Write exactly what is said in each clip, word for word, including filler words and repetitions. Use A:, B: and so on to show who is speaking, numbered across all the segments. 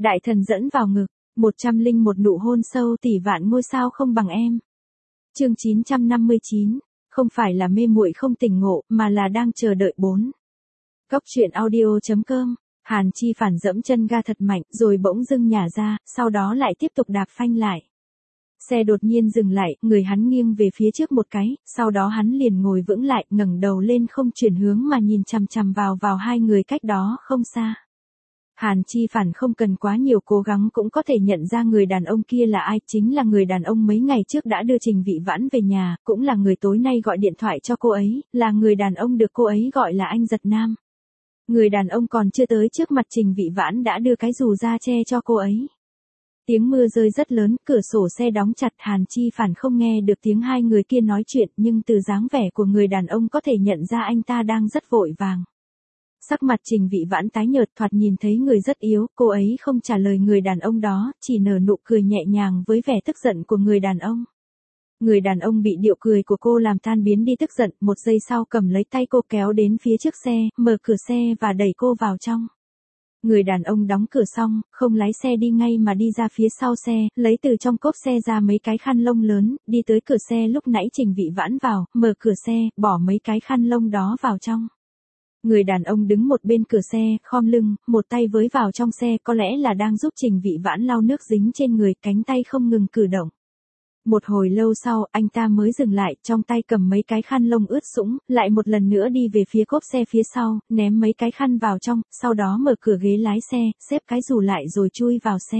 A: Đại thần dẫn vào ngực, một trăm linh một nụ hôn sâu tỷ vạn ngôi sao không bằng em. Chương chín trăm năm mươi chín, không phải là mê muội không tỉnh ngộ, mà là đang chờ đợi bốn. Cốc truyện audio chấm com. Hàn Chi Phản dẫm chân ga thật mạnh, rồi bỗng dưng nhả ra, sau đó lại tiếp tục đạp phanh lại. Xe đột nhiên dừng lại, người hắn nghiêng về phía trước một cái, sau đó hắn liền ngồi vững lại, ngẩng đầu lên không chuyển hướng mà nhìn chằm chằm vào vào hai người cách đó không xa. Hàn Chi Phản không cần quá nhiều cố gắng cũng có thể nhận ra người đàn ông kia là ai, chính là người đàn ông mấy ngày trước đã đưa Trình Vị Vãn về nhà, cũng là người tối nay gọi điện thoại cho cô ấy, là người đàn ông được cô ấy gọi là anh Giật Nam. Người đàn ông còn chưa tới trước mặt Trình Vị Vãn đã đưa cái dù ra che cho cô ấy. Tiếng mưa rơi rất lớn, cửa sổ xe đóng chặt, Hàn Chi Phản không nghe được tiếng hai người kia nói chuyện, nhưng từ dáng vẻ của người đàn ông có thể nhận ra anh ta đang rất vội vàng. Sắc mặt Trình Vị Vãn tái nhợt, thoạt nhìn thấy người rất yếu, cô ấy không trả lời người đàn ông đó, chỉ nở nụ cười nhẹ nhàng với vẻ tức giận của người đàn ông. Người đàn ông bị điệu cười của cô làm tan biến đi tức giận, một giây sau cầm lấy tay cô kéo đến phía trước xe, mở cửa xe và đẩy cô vào trong. Người đàn ông đóng cửa xong, không lái xe đi ngay mà đi ra phía sau xe, lấy từ trong cốp xe ra mấy cái khăn lông lớn, đi tới cửa xe lúc nãy Trình Vị Vãn vào, mở cửa xe, bỏ mấy cái khăn lông đó vào trong. Người đàn ông đứng một bên cửa xe, khom lưng, một tay với vào trong xe, có lẽ là đang giúp Trình Vị Vãn lau nước dính trên người, cánh tay không ngừng cử động. Một hồi lâu sau, anh ta mới dừng lại, trong tay cầm mấy cái khăn lông ướt sũng, lại một lần nữa đi về phía cốp xe phía sau, ném mấy cái khăn vào trong, sau đó mở cửa ghế lái xe, xếp cái dù lại rồi chui vào xe.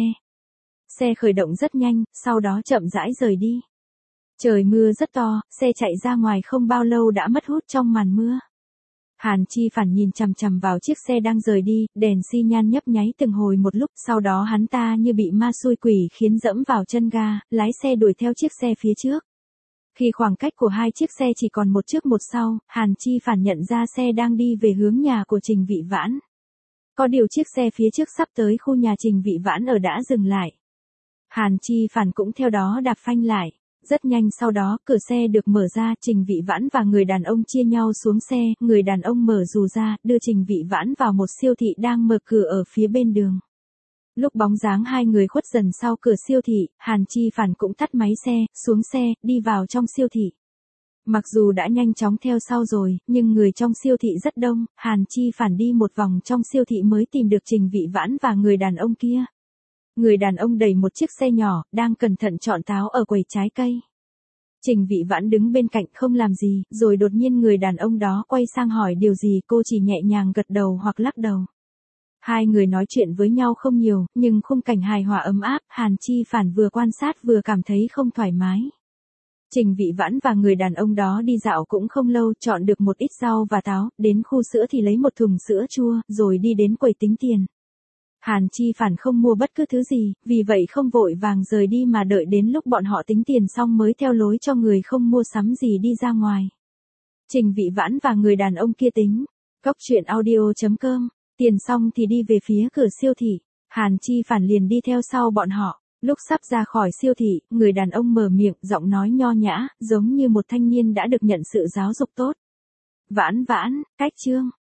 A: Xe khởi động rất nhanh, sau đó chậm rãi rời đi. Trời mưa rất to, xe chạy ra ngoài không bao lâu đã mất hút trong màn mưa. Hàn Chi Phản nhìn chằm chằm vào chiếc xe đang rời đi, đèn xi nhan nhấp nháy từng hồi một lúc, sau đó hắn ta như bị ma xui quỷ khiến dẫm vào chân ga, lái xe đuổi theo chiếc xe phía trước. Khi khoảng cách của hai chiếc xe chỉ còn một trước một sau, Hàn Chi Phản nhận ra xe đang đi về hướng nhà của Trình Vị Vãn. Có điều chiếc xe phía trước sắp tới khu nhà Trình Vị Vãn ở đã dừng lại. Hàn Chi Phản cũng theo đó đạp phanh lại. Rất nhanh sau đó, cửa xe được mở ra, Trình Vị Vãn và người đàn ông chia nhau xuống xe, người đàn ông mở dù ra, đưa Trình Vị Vãn vào một siêu thị đang mở cửa ở phía bên đường. Lúc bóng dáng hai người khuất dần sau cửa siêu thị, Hàn Chi Phản cũng tắt máy xe, xuống xe, đi vào trong siêu thị. Mặc dù đã nhanh chóng theo sau rồi, nhưng người trong siêu thị rất đông, Hàn Chi Phản đi một vòng trong siêu thị mới tìm được Trình Vị Vãn và người đàn ông kia. Người đàn ông đẩy một chiếc xe nhỏ, đang cẩn thận chọn táo ở quầy trái cây. Trình Vị Vãn đứng bên cạnh không làm gì, rồi đột nhiên người đàn ông đó quay sang hỏi điều gì, cô chỉ nhẹ nhàng gật đầu hoặc lắc đầu. Hai người nói chuyện với nhau không nhiều, nhưng khung cảnh hài hòa ấm áp, Hàn Chi Phản vừa quan sát vừa cảm thấy không thoải mái. Trình Vị Vãn và người đàn ông đó đi dạo cũng không lâu, chọn được một ít rau và táo, đến khu sữa thì lấy một thùng sữa chua, rồi đi đến quầy tính tiền. Hàn Chi Phản không mua bất cứ thứ gì, vì vậy không vội vàng rời đi mà đợi đến lúc bọn họ tính tiền xong mới theo lối cho người không mua sắm gì đi ra ngoài. Trình Vị Vãn và người đàn ông kia tính. Cốc truyện audio chấm com. Tiền xong thì đi về phía cửa siêu thị. Hàn Chi Phản liền đi theo sau bọn họ. Lúc sắp ra khỏi siêu thị, người đàn ông mở miệng, giọng nói nho nhã, giống như một thanh niên đã được nhận sự giáo dục tốt. Vãn Vãn, cách chương.